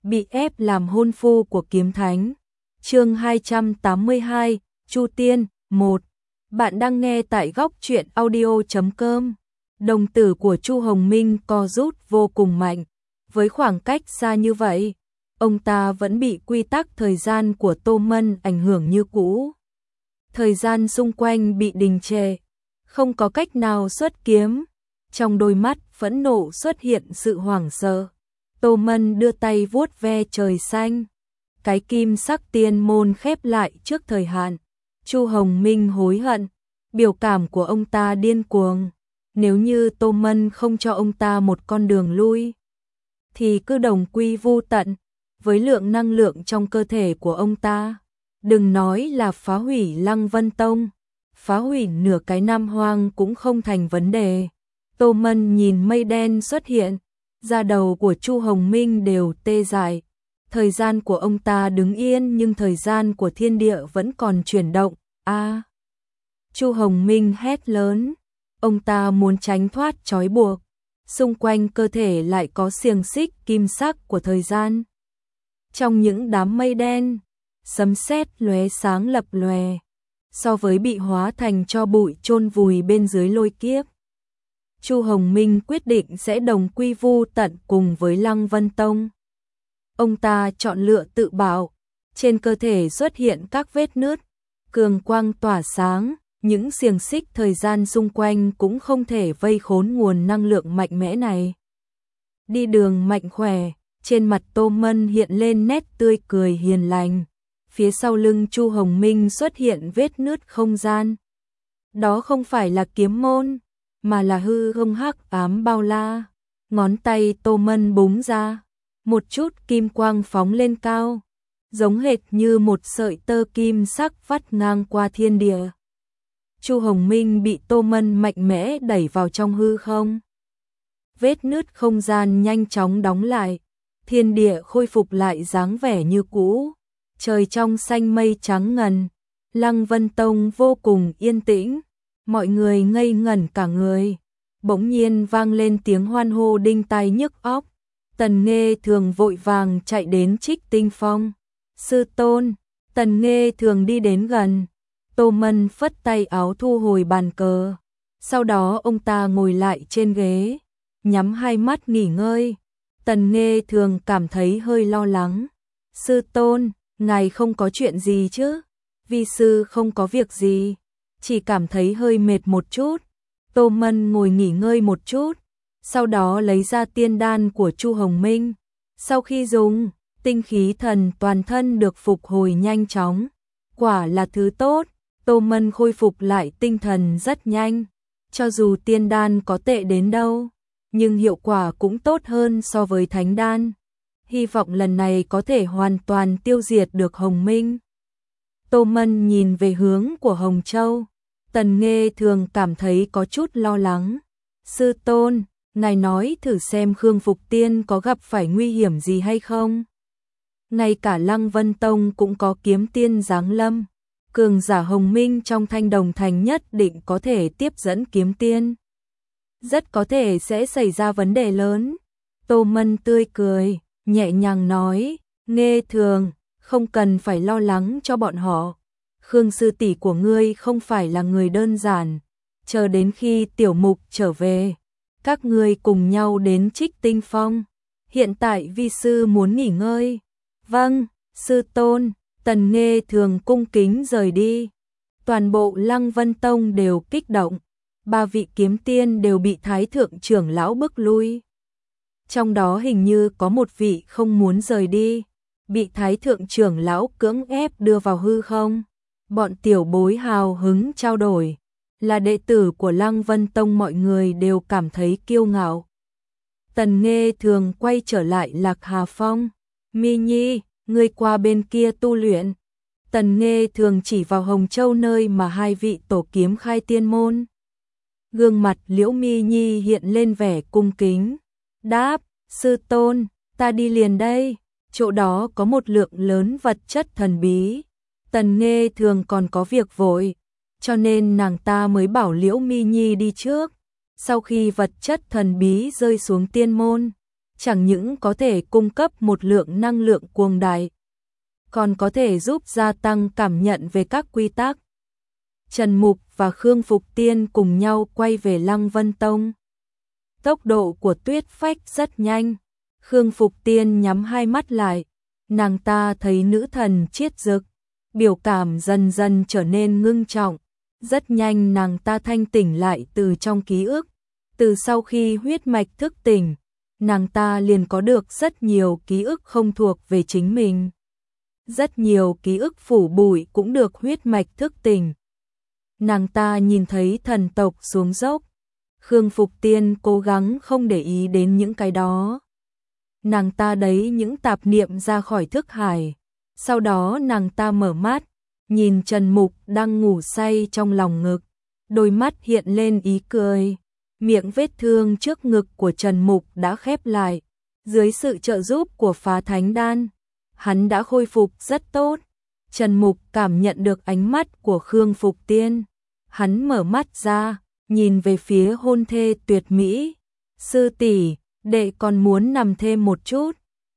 bị ép làm hôn phu của kiếm thánh. Chương 282, Chu Tiên 1. Bạn đang nghe tại góc truyện audio.com. Đồng tử của Chu Hồng Minh co rút vô cùng mạnh. Với khoảng cách xa như vậy, ông ta vẫn bị quy tắc thời gian của Tô Mân ảnh hưởng như cũ. Thời gian xung quanh bị đình trệ, không có cách nào xuất kiếm. Trong đôi mắt phẫn nộ xuất hiện sự hoảng sợ. Tô Mân đưa tay vuốt ve trời xanh. Cái kim sắc tiên môn khép lại trước thời hạn. Chu Hồng Minh hối hận, biểu cảm của ông ta điên cuồng. Nếu như Tô Mân không cho ông ta một con đường lui, thì cứ đồng quy vu tận. Với lượng năng lượng trong cơ thể của ông ta, đừng nói là phá hủy Lăng Vân Tông, phá hủy nửa cái Nam Hoang cũng không thành vấn đề. Tô Mân nhìn mây đen xuất hiện, da đầu của Chu Hồng Minh đều tê dại. Thời gian của ông ta đứng yên nhưng thời gian của thiên địa vẫn còn chuyển động. Chu Hồng Minh hét lớn, ông ta muốn tránh thoát trói buộc. Xung quanh cơ thể lại có xiềng xích kim sắc của thời gian. Trong những đám mây đen, sấm sét lóe sáng lập lòe, so với bị hóa thành tro bụi chôn vùi bên dưới lôi kiếp. Chu Hồng Minh quyết định sẽ đồng quy vu tận cùng với Lăng Vân Tông. Ông ta chọn lựa tự bảo, trên cơ thể xuất hiện các vết nứt, cường quang tỏa sáng, những xiềng xích thời gian xung quanh cũng không thể vây khốn nguồn năng lượng mạnh mẽ này. Đi đường mạnh khỏe, trên mặt Tô Mân hiện lên nét tươi cười hiền lành. Phía sau lưng Chu Hồng Minh xuất hiện vết nứt không gian. Đó không phải là kiếm môn, mà là hư không hắc ám bao la. Ngón tay Tô Mân búng ra, một chút kim quang phóng lên cao, giống hệt như một sợi tơ kim sắc vắt ngang qua thiên địa. Chu Hồng Minh bị Tô Mân mạnh mẽ đẩy vào trong hư không. Vết nứt không gian nhanh chóng đóng lại, thiên địa khôi phục lại dáng vẻ như cũ. Trời trong xanh mây trắng ngần, Lăng Vân Tông vô cùng yên tĩnh, mọi người ngây ngẩn cả người. Bỗng nhiên vang lên tiếng hoan hô đinh tai nhức óc. Tần Nghê Thường vội vàng chạy đến Trích Tinh Phong. Sư tôn. Tần Nghê Thường đi đến gần. Tô Mân phất tay áo thu hồi bàn cờ. Sau đó ông ta ngồi lại trên ghế, nhắm hai mắt nghỉ ngơi. Tần Nghê Thường cảm thấy hơi lo lắng. Sư tôn, ngài không có chuyện gì chứ? Vi sư không có việc gì, chỉ cảm thấy hơi mệt một chút. Tô Mân ngồi nghỉ ngơi một chút, sau đó lấy ra tiên đan của Chu Hồng Minh. Sau khi dùng, tinh khí thần toàn thân được phục hồi nhanh chóng. Quả là thứ tốt, Tô Mân khôi phục lại tinh thần rất nhanh. Cho dù tiên đan có tệ đến đâu, nhưng hiệu quả cũng tốt hơn so với thánh đan. Hy vọng lần này có thể hoàn toàn tiêu diệt được Hồng Minh. Tô Mân nhìn về hướng của Hồng Châu. Tần Nghê Thường cảm thấy có chút lo lắng. Sư tôn, ngài nói thử xem Khương Phục Tiên có gặp phải nguy hiểm gì hay không? Ngay cả Lăng Vân Tông cũng có kiếm tiên giáng lâm. Cường giả Hồng Minh trong Thanh Đồng Thành nhất định có thể tiếp dẫn kiếm tiên. Rất có thể sẽ xảy ra vấn đề lớn. Tô Mân tươi cười, nhẹ nhàng nói, Nghê Thường, không cần phải lo lắng cho bọn họ. Khương sư tỷ của ngươi không phải là người đơn giản. Chờ đến khi Tiểu Mục trở về, các ngươi cùng nhau đến Trích Tinh Phong. Hiện tại vi sư muốn nghỉ ngơi. Vâng, sư tôn. Tần Nghê Thường cung kính rời đi. Toàn bộ Lăng Vân Tông đều kích động. 3 vị kiếm tiên đều bị Thái thượng trưởng lão bức lui. Trong đó hình như có một vị không muốn rời đi, bị Thái thượng trưởng lão cưỡng ép đưa vào hư không. Bọn tiểu bối hào hứng trao đổi. Là đệ tử của Lăng Vân Tông, mọi người đều cảm thấy kiêu ngạo. Tần Nghê Thường quay trở lại Lạc Hà Phong. Mi Nhi, ngươi qua bên kia tu luyện. Tần Nghê Thường chỉ vào Hồng Châu nơi mà 2 vị tổ kiếm khai tiên môn. Gương mặt Liễu Mi Nhi hiện lên vẻ cung kính. Đáp, sư tôn, ta đi liền đây. Chỗ đó có một lượng lớn vật chất thần bí. Tần Nghê Thường còn có việc vội, cho nên nàng ta mới bảo Liễu Mi Nhi đi trước. Sau khi vật chất thần bí rơi xuống tiên môn, chẳng những có thể cung cấp một lượng năng lượng cuồng đại, còn có thể giúp gia tăng cảm nhận về các quy tắc. Trần Mục và Khương Phục Tiên cùng nhau quay về Lăng Vân Tông. Tốc độ của Tuyết Phách rất nhanh. Khương Phục Tiên nhắm hai mắt lại, nàng ta thấy nữ thần chiết dực, biểu cảm dần dần trở nên ngưng trọng. Rất nhanh nàng ta thanh tỉnh lại từ trong ký ức. Từ sau khi huyết mạch thức tỉnh, nàng ta liền có được rất nhiều ký ức không thuộc về chính mình. Rất nhiều ký ức phủ bụi cũng được huyết mạch thức tỉnh. Nàng ta nhìn thấy thần tộc xuống dốc. Khương Phục Tiên cố gắng không để ý đến những cái đó. Nàng ta đẩy những tạp niệm ra khỏi thức hải. Sau đó nàng ta mở mắt, nhìn Trần Mục đang ngủ say trong lòng ngực. Đôi mắt hiện lên ý cười. Miệng vết thương trước ngực của Trần Mục đã khép lại. Dưới sự trợ giúp của Phá Thánh Đan, hắn đã khôi phục rất tốt. Trần Mục cảm nhận được ánh mắt của Khương Phục Tiên. Hắn mở mắt ra, nhìn về phía hôn thê tuyệt mỹ. Sư tỷ, đệ còn muốn nằm thêm một chút.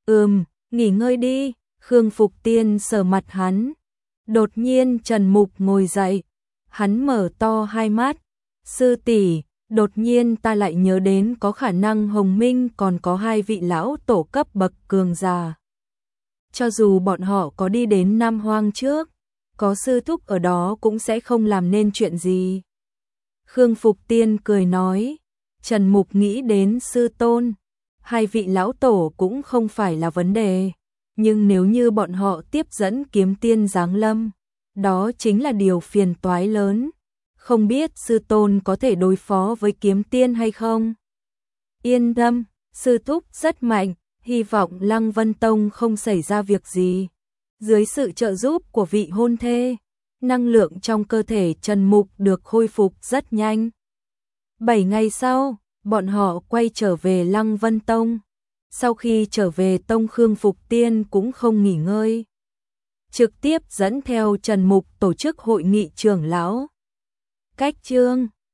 Nghỉ ngơi đi. Khương Phục Tiên sờ mặt hắn. Đột nhiên Trần Mục ngồi dậy. Hắn mở to hai mắt. Sư tỷ, đột nhiên ta lại nhớ đến có khả năng Hồng Minh còn có hai vị lão tổ cấp bậc cường giả. Cho dù bọn họ có đi đến Nam Hoang trước, có sư thúc ở đó cũng sẽ không làm nên chuyện gì. Khương Phục Tiên cười nói. Trần Mục nghĩ đến sư tôn. Hai vị lão tổ cũng không phải là vấn đề. Nhưng nếu như bọn họ tiếp dẫn kiếm tiên giáng lâm, đó chính là điều phiền toái lớn. Không biết sư tôn có thể đối phó với kiếm tiên hay không? Yên tâm, sư thúc rất mạnh, hy vọng Lăng Vân Tông không xảy ra việc gì. Dưới sự trợ giúp của vị hôn thê, năng lượng trong cơ thể Trần Mục được khôi phục rất nhanh. 7 ngày sau, bọn họ quay trở về Lăng Vân Tông. Sau khi trở về tông, Khương Phục Tiên cũng không nghỉ ngơi. Trực tiếp dẫn theo Trần Mục tổ chức hội nghị trưởng lão. Cách chương